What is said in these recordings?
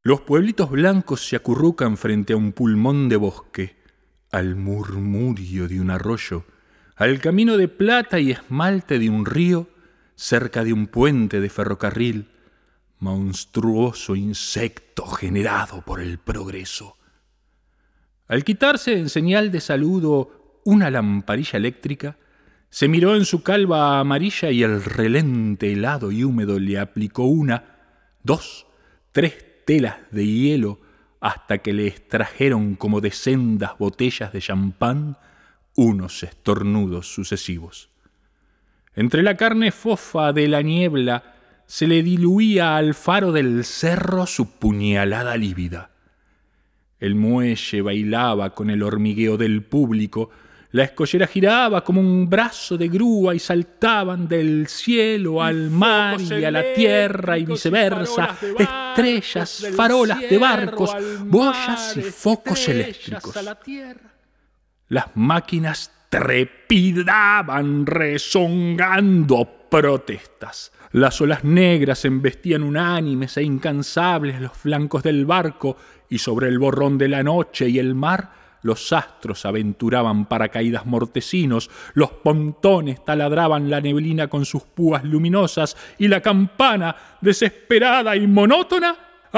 Los pueblitos blancos se acurrucan frente a un pulmón de bosque, al murmurio de un arroyo, al camino de plata y esmalte de un río, cerca de un puente de ferrocarril, monstruoso insecto generado por el progreso. Al quitarse en señal de saludo una lamparilla eléctrica, se miró en su calva amarilla y el relente helado y húmedo le aplicó 1, 2, 3 telas de hielo hasta que le extrajeron como de sendas botellas de champán unos estornudos sucesivos. Entre la carne fofa de la niebla se le diluía al faro del cerro su puñalada lívida. El muelle bailaba con el hormigueo del público, la escollera giraba como un brazo de grúa y saltaban del cielo al mar y a la tierra y viceversa, estrellas, farolas de barcos, boyas y focos eléctricos. Las máquinas trepidaban rezongando protestas. Las olas negras embestían unánimes e incansables los flancos del barco y sobre el borrón de la noche y el mar los astros aventuraban paracaídas mortecinos, los pontones taladraban la neblina con sus púas luminosas y la campana, desesperada y monótona,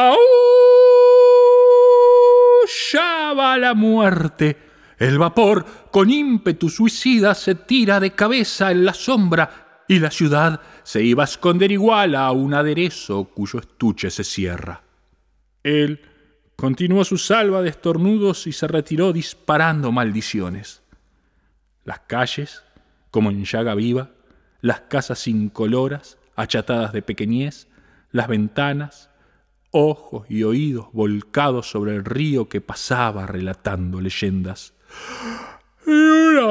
aullaba la muerte. El vapor, con ímpetu suicida, se tira de cabeza en la sombra y la ciudad se iba a esconder igual a un aderezo cuyo estuche se cierra. Él continuó su salva de estornudos y se retiró disparando maldiciones. Las calles, como en llaga viva, las casas incoloras, achatadas de pequeñez, las ventanas, ojos y oídos volcados sobre el río que pasaba relatando leyendas. Y una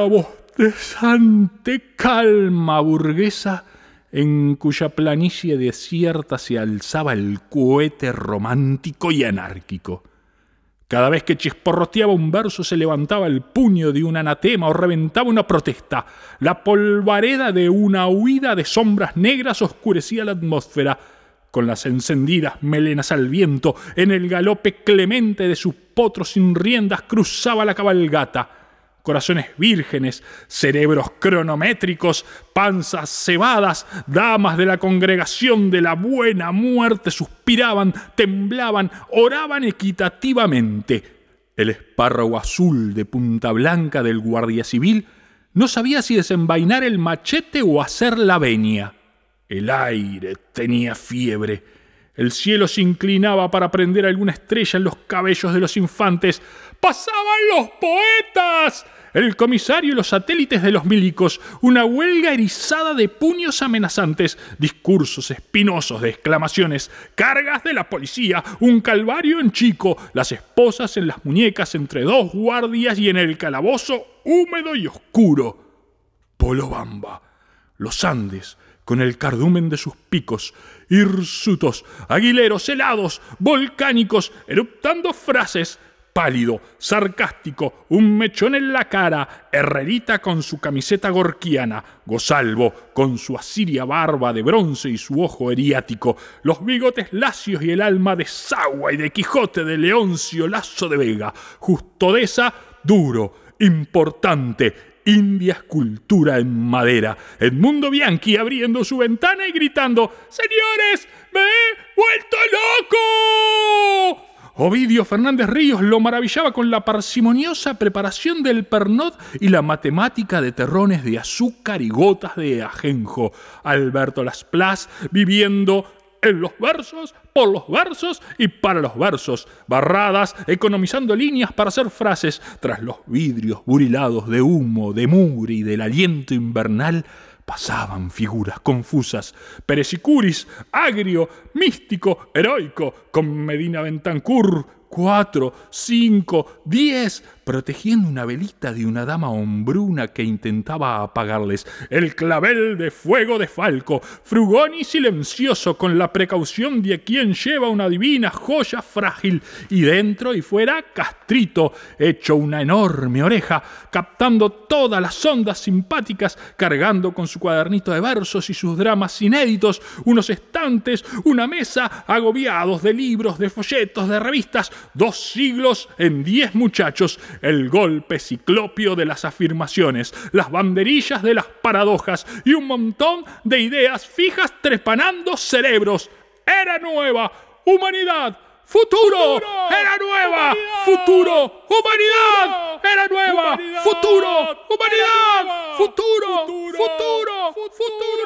bostezante calma burguesa en cuya planicie desierta se alzaba el cohete romántico y anárquico. Cada vez que chisporroteaba un verso se levantaba el puño de un anatema o reventaba una protesta. La polvareda de una huida de sombras negras oscurecía la atmósfera. Con las encendidas melenas al viento, en el galope clemente de sus potros sin riendas cruzaba la cabalgata. Corazones vírgenes, cerebros cronométricos, panzas cebadas, damas de la congregación de la buena muerte suspiraban, temblaban, oraban equitativamente. El espárrago azul de punta blanca del guardia civil no sabía si desenvainar el machete o hacer la venia. El aire tenía fiebre. El cielo se inclinaba para prender alguna estrella en los cabellos de los infantes. ¡Pasaban los poetas! El comisario y los satélites de los milicos, una huelga erizada de puños amenazantes, discursos espinosos de exclamaciones, cargas de la policía, un calvario en chico, las esposas en las muñecas entre dos guardias y en el calabozo húmedo y oscuro. Polobamba, los Andes, con el cardumen de sus picos, hirsutos, aguileros helados, volcánicos, eruptando frases, pálido, sarcástico, un mechón en la cara, Herrerita con su camiseta gorquiana, Gosalvo con su asiria barba de bronce y su ojo eriático, los bigotes lacios y el alma de Sagua y de Quijote de Leoncio Lazo de Vega, Justodeza duro, importante, India escultura en madera, Edmundo Bianchi abriendo su ventana y gritando: ¡Señores, me he vuelto loco! Ovidio Fernández Ríos lo maravillaba con la parsimoniosa preparación del Pernod y la matemática de terrones de azúcar y gotas de ajenjo. Alberto Lasplas viviendo en los versos, por los versos y para los versos. Barradas economizando líneas para hacer frases. Tras los vidrios burilados de humo, de mugre y del aliento invernal pasaban figuras confusas. Pérez y Curis, agrio, místico, heroico, con Medina Bentancur, 4, 5, 10, protegiendo una velita de una dama hombruna que intentaba apagarles. El clavel de fuego de Falco, frugón y silencioso, con la precaución de quien lleva una divina joya frágil, y dentro y fuera Castrito, hecho una enorme oreja, captando todas las ondas simpáticas, cargando con su cuadernito de versos y sus dramas inéditos, unos estantes, una mesa, agobiados de libros, de folletos, de revistas, 2 siglos en 10 muchachos, el golpe ciclopio de las afirmaciones, las banderillas de las paradojas y un montón de ideas fijas trepanando cerebros. Era nueva, humanidad, futuro, era nueva, futuro, humanidad, era nueva, futuro, humanidad, futuro, futuro, futuro.